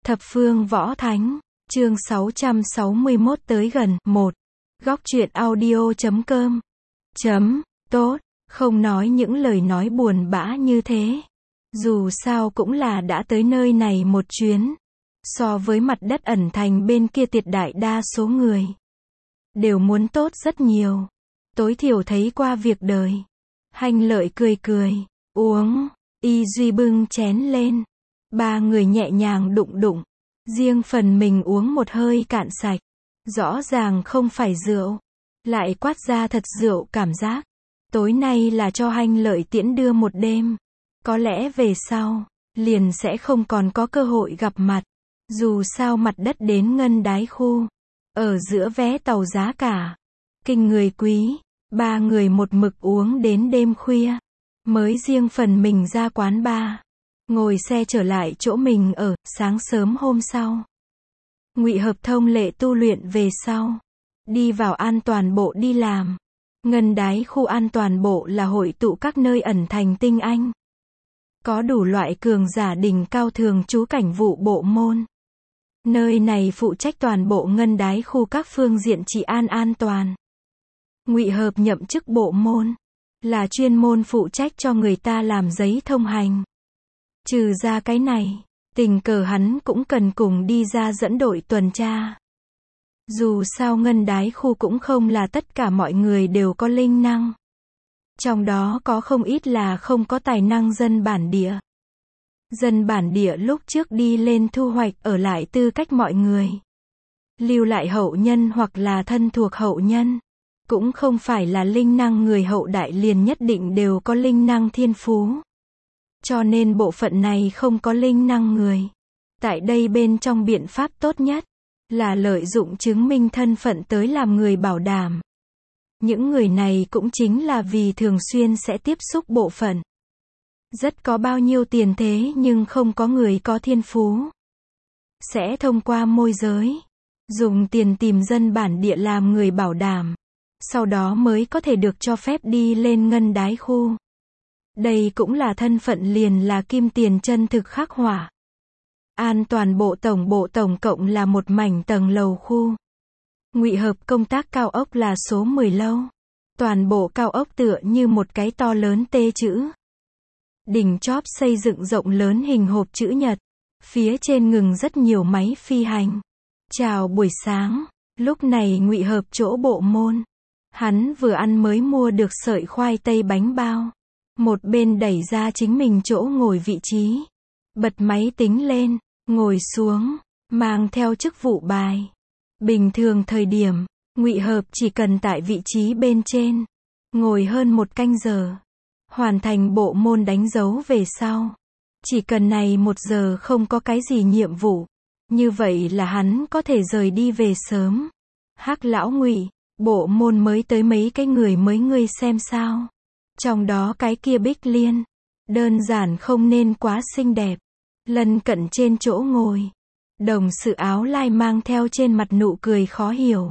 Thập phương võ thánh, chương 661 tới gần, 1. Góc truyện audio.com. Tốt, không nói những lời nói buồn bã như thế. Dù sao cũng là đã tới nơi này một chuyến. So với mặt đất ẩn thành bên kia tuyệt đại đa số người đều muốn tốt rất nhiều. Tối thiểu thấy qua việc đời. Hành Lợi cười cười, uống, Y Duy bưng chén lên. Ba người nhẹ nhàng đụng đụng. Riêng phần mình uống một hơi cạn sạch. Rõ ràng không phải rượu. Lại quát ra thật rượu cảm giác. Tối nay là cho Hành Lợi tiễn đưa một đêm. Có lẽ về sau, liền sẽ không còn có cơ hội gặp mặt. Dù sao mặt đất đến Ngân Đái khu. Ở giữa vé tàu giá cả. Kinh người quý. Ba người một mực uống đến đêm khuya. Mới riêng phần mình ra quán bar. Ngồi xe trở lại chỗ mình ở, sáng sớm hôm sau. Ngụy Hợp thông lệ tu luyện về sau. Đi vào an toàn bộ đi làm. Ngân Đái khu an toàn bộ là hội tụ các nơi ẩn thành tinh anh. Có đủ loại cường giả đỉnh cao thường trú cảnh vụ bộ môn. Nơi này phụ trách toàn bộ Ngân Đái khu các phương diện trị an an toàn. Ngụy Hợp nhậm chức bộ môn. Là chuyên môn phụ trách cho người ta làm giấy thông hành. Trừ ra cái này, tình cờ hắn cũng cần cùng đi ra dẫn đội tuần tra. Dù sao Ngân Đái khu cũng không là tất cả mọi người đều có linh năng. Trong đó có không ít là không có tài năng dân bản địa. Dân bản địa lúc trước đi lên thu hoạch ở lại tư cách mọi người. Lưu lại hậu nhân hoặc là thân thuộc hậu nhân. Cũng không phải là linh năng người hậu đại liền nhất định đều có linh năng thiên phú. Cho nên bộ phận này không có linh năng người. Tại đây bên trong biện pháp tốt nhất là lợi dụng chứng minh thân phận tới làm người bảo đảm. Những người này cũng chính là vì thường xuyên sẽ tiếp xúc bộ phận. Rất có bao nhiêu tiền thế nhưng không có người có thiên phú. Sẽ thông qua môi giới. Dùng tiền tìm dân bản địa làm người bảo đảm. Sau đó mới có thể được cho phép đi lên Ngân Đái khu. Đây cũng là thân phận liền là kim tiền chân thực khắc họa. An toàn bộ tổng cộng là một mảnh tầng lầu khu. Ngụy Hợp công tác cao ốc là số 10 lâu. Toàn bộ cao ốc tựa như một cái to lớn T chữ. Đỉnh chóp xây dựng rộng lớn hình hộp chữ nhật. Phía trên ngừng rất nhiều máy phi hành. Chào buổi sáng. Lúc này Ngụy Hợp chỗ bộ môn. Hắn vừa ăn mới mua được sợi khoai tây bánh bao. Một bên đẩy ra chính mình chỗ ngồi vị trí. Bật máy tính lên, ngồi xuống, mang theo chức vụ bài. Bình thường thời điểm, Ngụy Hợp chỉ cần tại vị trí bên trên. Ngồi hơn 1 canh giờ. Hoàn thành bộ môn đánh dấu về sau. Chỉ cần này 1 giờ không có cái gì nhiệm vụ. Như vậy là hắn có thể rời đi về sớm. Hắc lão Ngụy, bộ môn mới tới mấy cái người mới ngươi xem sao. Trong đó cái kia Bích Liên. Đơn giản không nên quá xinh đẹp. Lân cận trên chỗ ngồi. Đồng sự áo lai mang theo trên mặt nụ cười khó hiểu.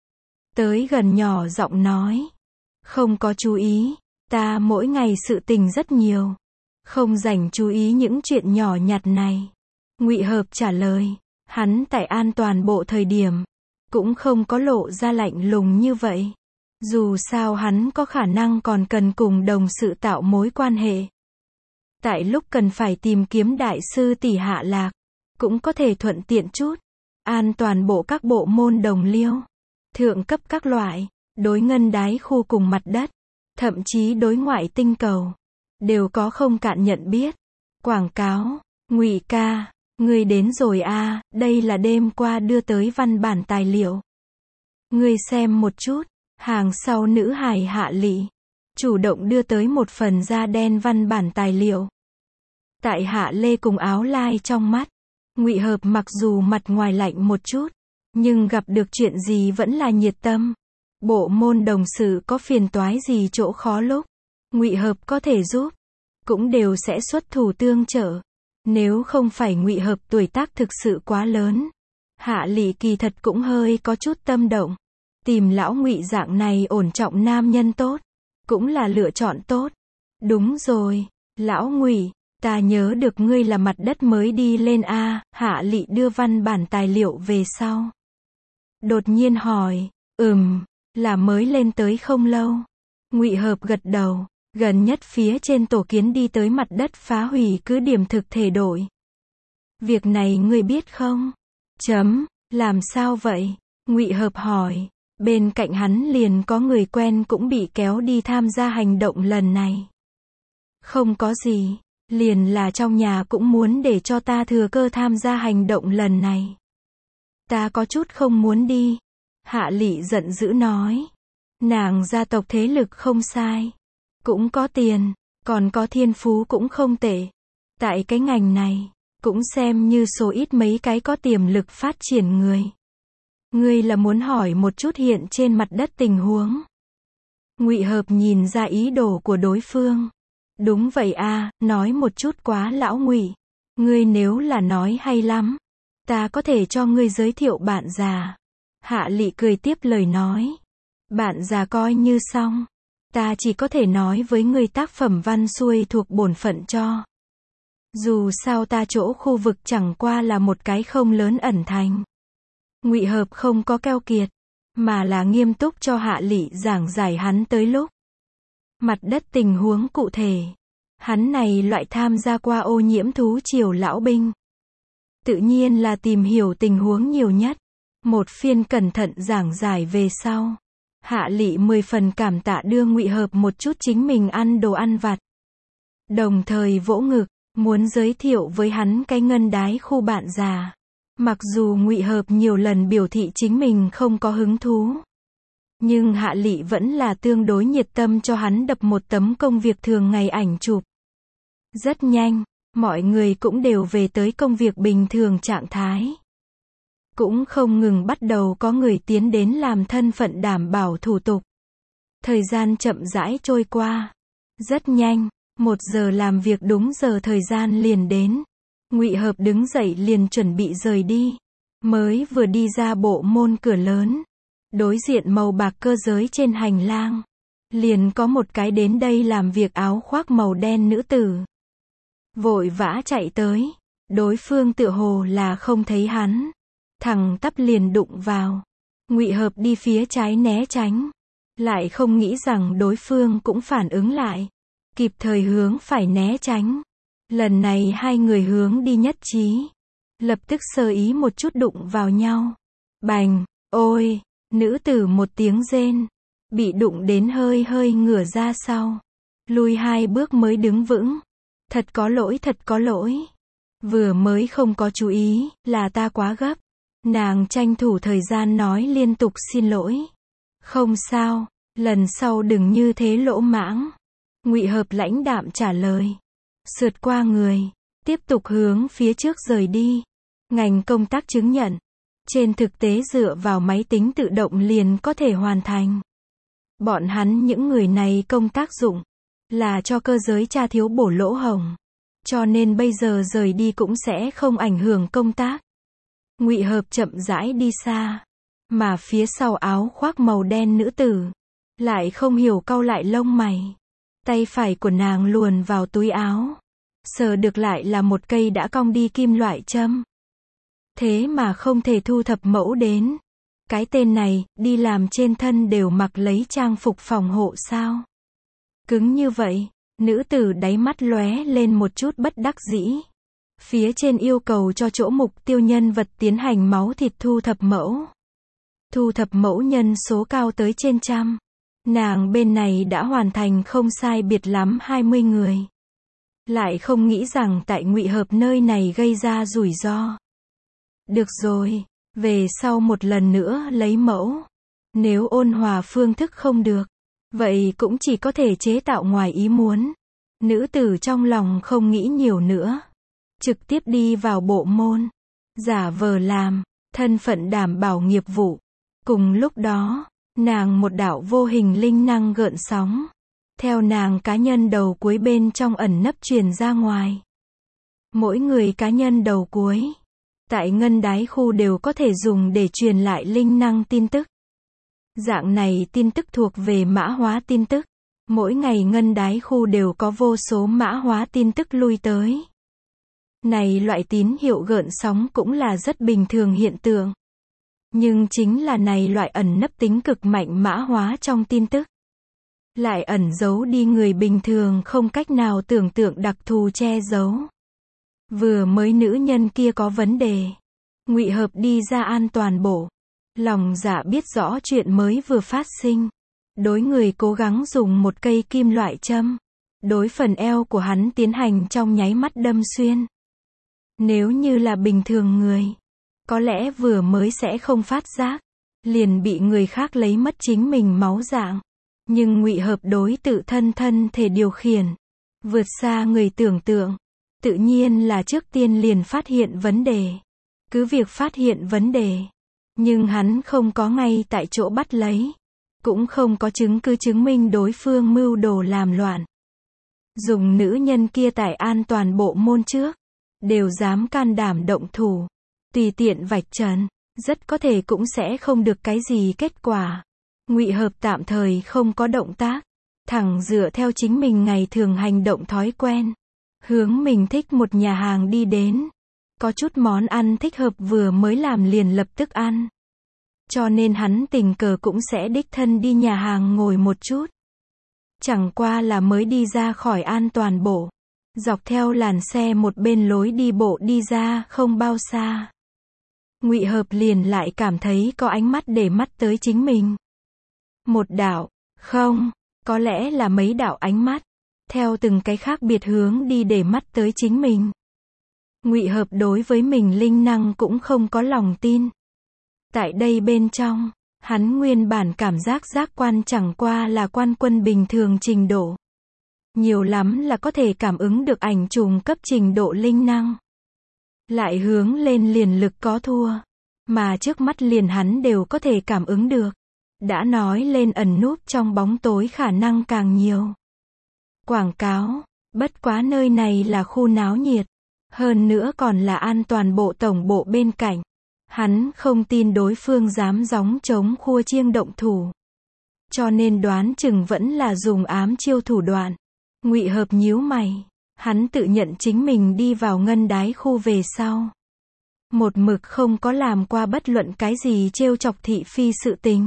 Tới gần nhỏ giọng nói. Không có chú ý. Ta mỗi ngày sự tình rất nhiều. Không rảnh chú ý những chuyện nhỏ nhặt này. Ngụy Hợp trả lời. Hắn tại an toàn bộ thời điểm. Cũng không có lộ ra lạnh lùng như vậy. Dù sao hắn có khả năng còn cần cùng đồng sự tạo mối quan hệ. Tại lúc cần phải tìm kiếm đại sư tỷ hạ lạc. Cũng có thể thuận tiện chút. An toàn bộ các bộ môn đồng liêu. Thượng cấp các loại. Đối Ngân Đái khu cùng mặt đất. Thậm chí đối ngoại tinh cầu. Đều có không cạn nhận biết. Quảng cáo. Ngụy ca. Ngươi đến rồi a, đây là đêm qua đưa tới văn bản tài liệu. Ngươi xem một chút. Hàng sau nữ hài Hạ Lị. Chủ động đưa tới một phần da đen văn bản tài liệu. Tại Hạ Lê cùng áo lai trong mắt. Ngụy Hợp mặc dù mặt ngoài lạnh một chút. Nhưng gặp được chuyện gì vẫn là nhiệt tâm. Bộ môn đồng sự có phiền toái gì chỗ khó lúc. Ngụy Hợp có thể giúp. Cũng đều sẽ xuất thủ tương trợ. Nếu không phải Ngụy Hợp tuổi tác thực sự quá lớn. Hạ Lị kỳ thật cũng hơi có chút tâm động. Tìm lão Ngụy dạng này ổn trọng nam nhân tốt. Cũng là lựa chọn tốt. Đúng rồi. Lão Ngụy. Ta nhớ được ngươi là mặt đất mới đi lên a. Hạ Lị đưa văn bản tài liệu về sau. Đột nhiên hỏi, là mới lên tới không lâu. Ngụy Hợp gật đầu, gần nhất phía trên tổ kiến đi tới mặt đất phá hủy cứ điểm thực thể đội. Việc này ngươi biết không? Làm sao vậy? Ngụy Hợp hỏi. Bên cạnh hắn liền có người quen cũng bị kéo đi tham gia hành động lần này. Không có gì, liền là trong nhà cũng muốn để cho ta thừa cơ tham gia hành động lần này. Ta có chút không muốn đi. Hạ Lị giận dữ nói. Nàng gia tộc thế lực không sai. Cũng có tiền, còn có thiên phú cũng không tệ. Tại cái ngành này, cũng xem như số ít mấy cái có tiềm lực phát triển người. Ngươi là muốn hỏi một chút hiện trên mặt đất tình huống. Ngụy Hợp nhìn ra ý đồ của đối phương. Đúng vậy a, nói một chút quá lão Ngụy. Ngươi nếu là nói hay lắm, ta có thể cho ngươi giới thiệu bạn già. Hạ Lị cười tiếp lời nói. Bạn già coi như xong. Ta chỉ có thể nói với ngươi tác phẩm văn xuôi thuộc bổn phận cho. Dù sao ta chỗ khu vực chẳng qua là một cái không lớn ẩn thành. Ngụy Hợp không có keo kiệt, mà là nghiêm túc cho Hạ Lị giảng giải hắn tới lúc. Mặt đất tình huống cụ thể. Hắn này loại tham gia qua ô nhiễm thú triều lão binh. Tự nhiên là tìm hiểu tình huống nhiều nhất. Một phiên cẩn thận giảng giải về sau. Hạ Lị 10 phần cảm tạ đưa Ngụy Hợp một chút chính mình ăn đồ ăn vặt. Đồng thời vỗ ngực, muốn giới thiệu với hắn cái ngân đái khu bạn già. Mặc dù Ngụy Hợp nhiều lần biểu thị chính mình không có hứng thú. Nhưng Hạ Lị vẫn là tương đối nhiệt tâm cho hắn đập một tấm công việc thường ngày ảnh chụp. Rất nhanh, mọi người cũng đều về tới công việc bình thường trạng thái. Cũng không ngừng bắt đầu có người tiến đến làm thân phận đảm bảo thủ tục. Thời gian chậm rãi trôi qua. Rất nhanh, 1 giờ làm việc đúng giờ thời gian liền đến. Ngụy Hợp đứng dậy liền chuẩn bị rời đi. Mới vừa đi ra bộ môn cửa lớn. Đối diện màu bạc cơ giới trên hành lang. Liền có một cái đến đây làm việc áo khoác màu đen nữ tử. Vội vã chạy tới. Đối phương tựa hồ là không thấy hắn. Thẳng tắp liền đụng vào. Ngụy Hợp đi phía trái né tránh. Lại không nghĩ rằng đối phương cũng phản ứng lại. Kịp thời hướng phải né tránh. Lần này hai người hướng đi nhất trí. Lập tức sơ ý một chút đụng vào nhau. Bành, ôi, nữ tử một tiếng rên. Bị đụng đến hơi hơi ngửa ra sau. Lùi 2 bước mới đứng vững. Thật có lỗi, thật có lỗi. Vừa mới không có chú ý, là ta quá gấp. Nàng tranh thủ thời gian nói liên tục xin lỗi. Không sao, lần sau đừng như thế lỗ mãng. Ngụy Hợp lãnh đạm trả lời. Sượt qua người, tiếp tục hướng phía trước rời đi. Ngành công tác chứng nhận. Trên thực tế dựa vào máy tính tự động liền có thể hoàn thành. Bọn hắn những người này công tác dụng. Là cho cơ giới tra thiếu bổ lỗ hổng. Cho nên bây giờ rời đi cũng sẽ không ảnh hưởng công tác. Ngụy Hợp chậm rãi đi xa. Mà phía sau áo khoác màu đen nữ tử. Lại không hiểu cau lại lông mày. Tay phải của nàng luồn vào túi áo. Sờ được lại là một cây đã cong đi kim loại châm. Thế mà không thể thu thập mẫu đến. Cái tên này, đi làm trên thân đều mặc lấy trang phục phòng hộ sao? Cứng như vậy, nữ tử đáy mắt lóe lên một chút bất đắc dĩ. Phía trên yêu cầu cho chỗ mục tiêu nhân vật tiến hành máu thịt thu thập mẫu. Thu thập mẫu nhân số cao tới trên 100. Nàng bên này đã hoàn thành không sai biệt lắm 20 người. Lại không nghĩ rằng tại Ngụy Hợp nơi này gây ra rủi ro. Được rồi, về sau một lần nữa lấy mẫu. Nếu ôn hòa phương thức không được, vậy cũng chỉ có thể chế tạo ngoài ý muốn. Nữ tử trong lòng không nghĩ nhiều nữa. Trực tiếp đi vào bộ môn. Giả vờ làm, thân phận đảm bảo nghiệp vụ. Cùng lúc đó, nàng một đạo vô hình linh năng gợn sóng. Theo nàng cá nhân đầu cuối bên trong ẩn nấp truyền ra ngoài. Mỗi người cá nhân đầu cuối. Tại ngân đái khu đều có thể dùng để truyền lại linh năng tin tức. Dạng này tin tức thuộc về mã hóa tin tức. Mỗi ngày ngân đái khu đều có vô số mã hóa tin tức lui tới. Này loại tín hiệu gợn sóng cũng là rất bình thường hiện tượng. Nhưng chính là này loại ẩn nấp tính cực mạnh mã hóa trong tin tức. Lại ẩn giấu đi người bình thường không cách nào tưởng tượng đặc thù che giấu. Vừa mới nữ nhân kia có vấn đề. Ngụy Hợp đi ra an toàn bộ. Lòng dạ biết rõ chuyện mới vừa phát sinh. Đối người cố gắng dùng một cây kim loại châm. Đối phần eo của hắn tiến hành trong nháy mắt đâm xuyên. Nếu như là bình thường người, có lẽ vừa mới sẽ không phát giác. Liền bị người khác lấy mất chính mình máu dạng. Nhưng Ngụy Hợp đối tự thân thân thể điều khiển. Vượt xa người tưởng tượng. Tự nhiên là trước tiên liền phát hiện vấn đề. Cứ việc phát hiện vấn đề. Nhưng hắn không có ngay tại chỗ bắt lấy. Cũng không có chứng cứ chứng minh đối phương mưu đồ làm loạn. Dùng nữ nhân kia tại an toàn bộ môn trước. Đều dám can đảm động thủ. Tùy tiện vạch trần. Rất có thể cũng sẽ không được cái gì kết quả. Ngụy Hợp tạm thời không có động tác. Thẳng dựa theo chính mình ngày thường hành động thói quen. Hướng mình thích một nhà hàng đi đến. Có chút món ăn thích hợp vừa mới làm liền lập tức ăn. Cho nên hắn tình cờ cũng sẽ đích thân đi nhà hàng ngồi một chút. Chẳng qua là mới đi ra khỏi an toàn bộ. Dọc theo làn xe một bên lối đi bộ đi ra không bao xa. Ngụy Hợp liền lại cảm thấy có ánh mắt để mắt tới chính mình. Một đạo, không, có lẽ là mấy đạo ánh mắt. Theo từng cái khác biệt hướng đi để mắt tới chính mình. Ngụy Hợp đối với mình linh năng cũng không có lòng tin. Tại đây bên trong, hắn nguyên bản cảm giác giác quan chẳng qua là quan quân bình thường trình độ. Nhiều lắm là có thể cảm ứng được ảnh trùng cấp trình độ linh năng. Lại hướng lên liền lực có thua. Mà trước mắt liền hắn đều có thể cảm ứng được. Đã nói lên ẩn núp trong bóng tối khả năng càng nhiều. Quảng cáo, bất quá nơi này là khu náo nhiệt. Hơn nữa còn là an toàn bộ tổng bộ bên cạnh. Hắn không tin đối phương dám gióng trống khua chiêng động thủ. Cho nên đoán chừng vẫn là dùng ám chiêu thủ đoạn. Ngụy Hợp nhíu mày. Hắn tự nhận chính mình đi vào ngân đái khu về sau. Một mực không có làm qua bất luận cái gì trêu chọc thị phi sự tình.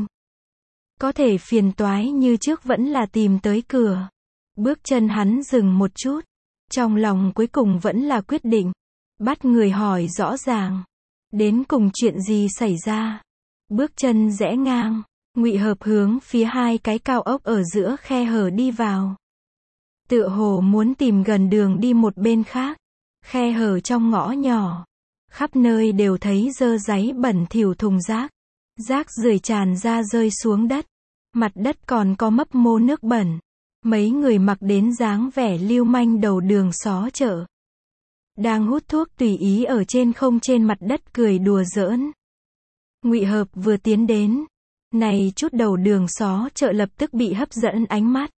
Có thể phiền toái như trước vẫn là tìm tới cửa. Bước chân hắn dừng một chút. Trong lòng cuối cùng vẫn là quyết định. Bắt người hỏi rõ ràng. Đến cùng chuyện gì xảy ra. Bước chân rẽ ngang. Ngụy Hợp hướng phía hai cái cao ốc ở giữa khe hở đi vào. Tựa hồ muốn tìm gần đường đi một bên khác. Khe hở trong ngõ nhỏ. Khắp nơi đều thấy dơ dáy bẩn thỉu thùng rác. Rác rưởi tràn ra rơi xuống đất. Mặt đất còn có mấp mô nước bẩn. Mấy người mặc đến dáng vẻ lưu manh đầu đường xó chợ. Đang hút thuốc tùy ý ở trên mặt đất cười đùa giỡn. Ngụy Hợp vừa tiến đến. Này chút đầu đường xó chợ lập tức bị hấp dẫn ánh mắt.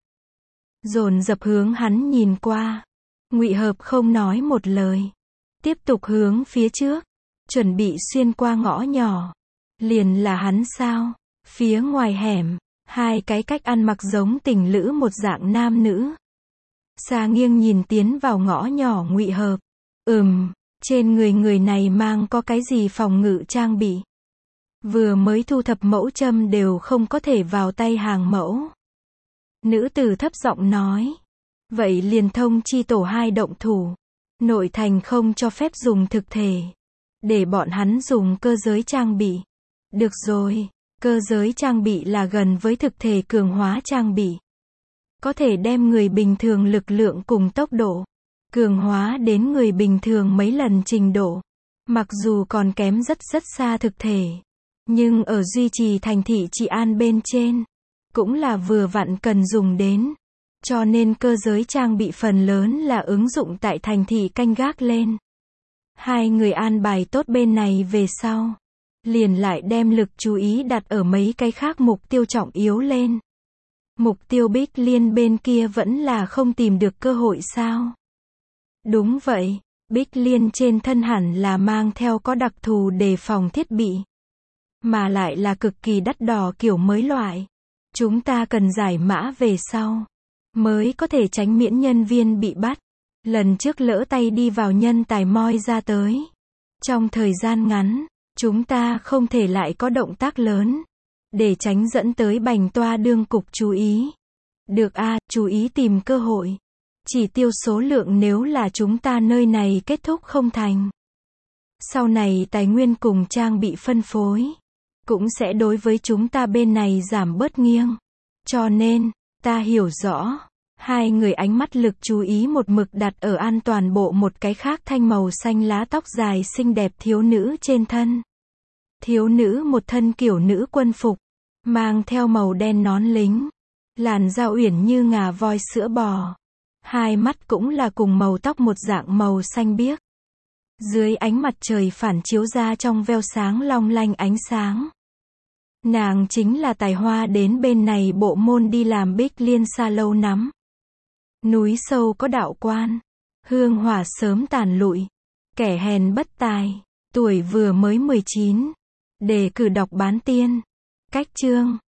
Dồn dập hướng hắn nhìn qua. Ngụy Hợp không nói một lời. Tiếp tục hướng phía trước. Chuẩn bị xuyên qua ngõ nhỏ. Liền là hắn sao? Phía ngoài hẻm. Hai cái cách ăn mặc giống tình lữ một dạng nam nữ. Xa nghiêng nhìn tiến vào ngõ nhỏ Ngụy Hợp. Trên người này mang có cái gì phòng ngự trang bị. Vừa mới thu thập mẫu châm đều không có thể vào tay hàng mẫu. Nữ tử thấp giọng nói. Vậy liền thông chi tổ 2 động thủ. Nội thành không cho phép dùng thực thể. Để bọn hắn dùng cơ giới trang bị. Được rồi, cơ giới trang bị là gần với thực thể cường hóa trang bị. Có thể đem người bình thường lực lượng cùng tốc độ. Cường hóa đến người bình thường mấy lần trình độ. Mặc dù còn kém rất xa thực thể. Nhưng ở duy trì thành thị trị an bên trên. Cũng là vừa vặn cần dùng đến. Cho nên cơ giới trang bị phần lớn là ứng dụng tại thành thị canh gác lên. Hai người an bài tốt bên này về sau. Liền lại đem lực chú ý đặt ở mấy cái khác mục tiêu trọng yếu lên. Mục tiêu Bích Liên bên kia vẫn là không tìm được cơ hội sao? Đúng vậy, Bích Liên trên thân hẳn là mang theo có đặc thù đề phòng thiết bị. Mà lại là cực kỳ đắt đỏ kiểu mới loại. Chúng ta cần giải mã về sau. mới có thể tránh miễn nhân viên bị bắt. Lần trước lỡ tay đi vào nhân tài moi ra tới. Trong thời gian ngắn, chúng ta không thể lại có động tác lớn, để tránh dẫn tới bành toa đương cục chú ý. Được a, chú ý tìm cơ hội. Chỉ tiêu số lượng nếu là chúng ta nơi này kết thúc không thành. Sau này tài nguyên cùng trang bị phân phối, cũng sẽ đối với chúng ta bên này giảm bớt nghiêng. Cho nên, ta hiểu rõ. Hai người ánh mắt lực chú ý một mực đặt ở an toàn bộ một cái khác thanh màu xanh lá tóc dài xinh đẹp thiếu nữ trên thân. Thiếu nữ một thân kiểu nữ quân phục, mang theo màu đen nón lính, làn da uyển như ngà voi sữa bò. Hai mắt cũng là cùng màu tóc một dạng màu xanh biếc. Dưới ánh mặt trời phản chiếu ra trong veo sáng long lanh ánh sáng. Nàng chính là tài hoa đến bên này bộ môn đi làm Bích Liên Sa lâu nắm. Núi sâu có đạo quan, hương hỏa sớm tàn lụi, kẻ hèn bất tài, tuổi vừa mới 19, đề cử đọc bán tiên. Cách chương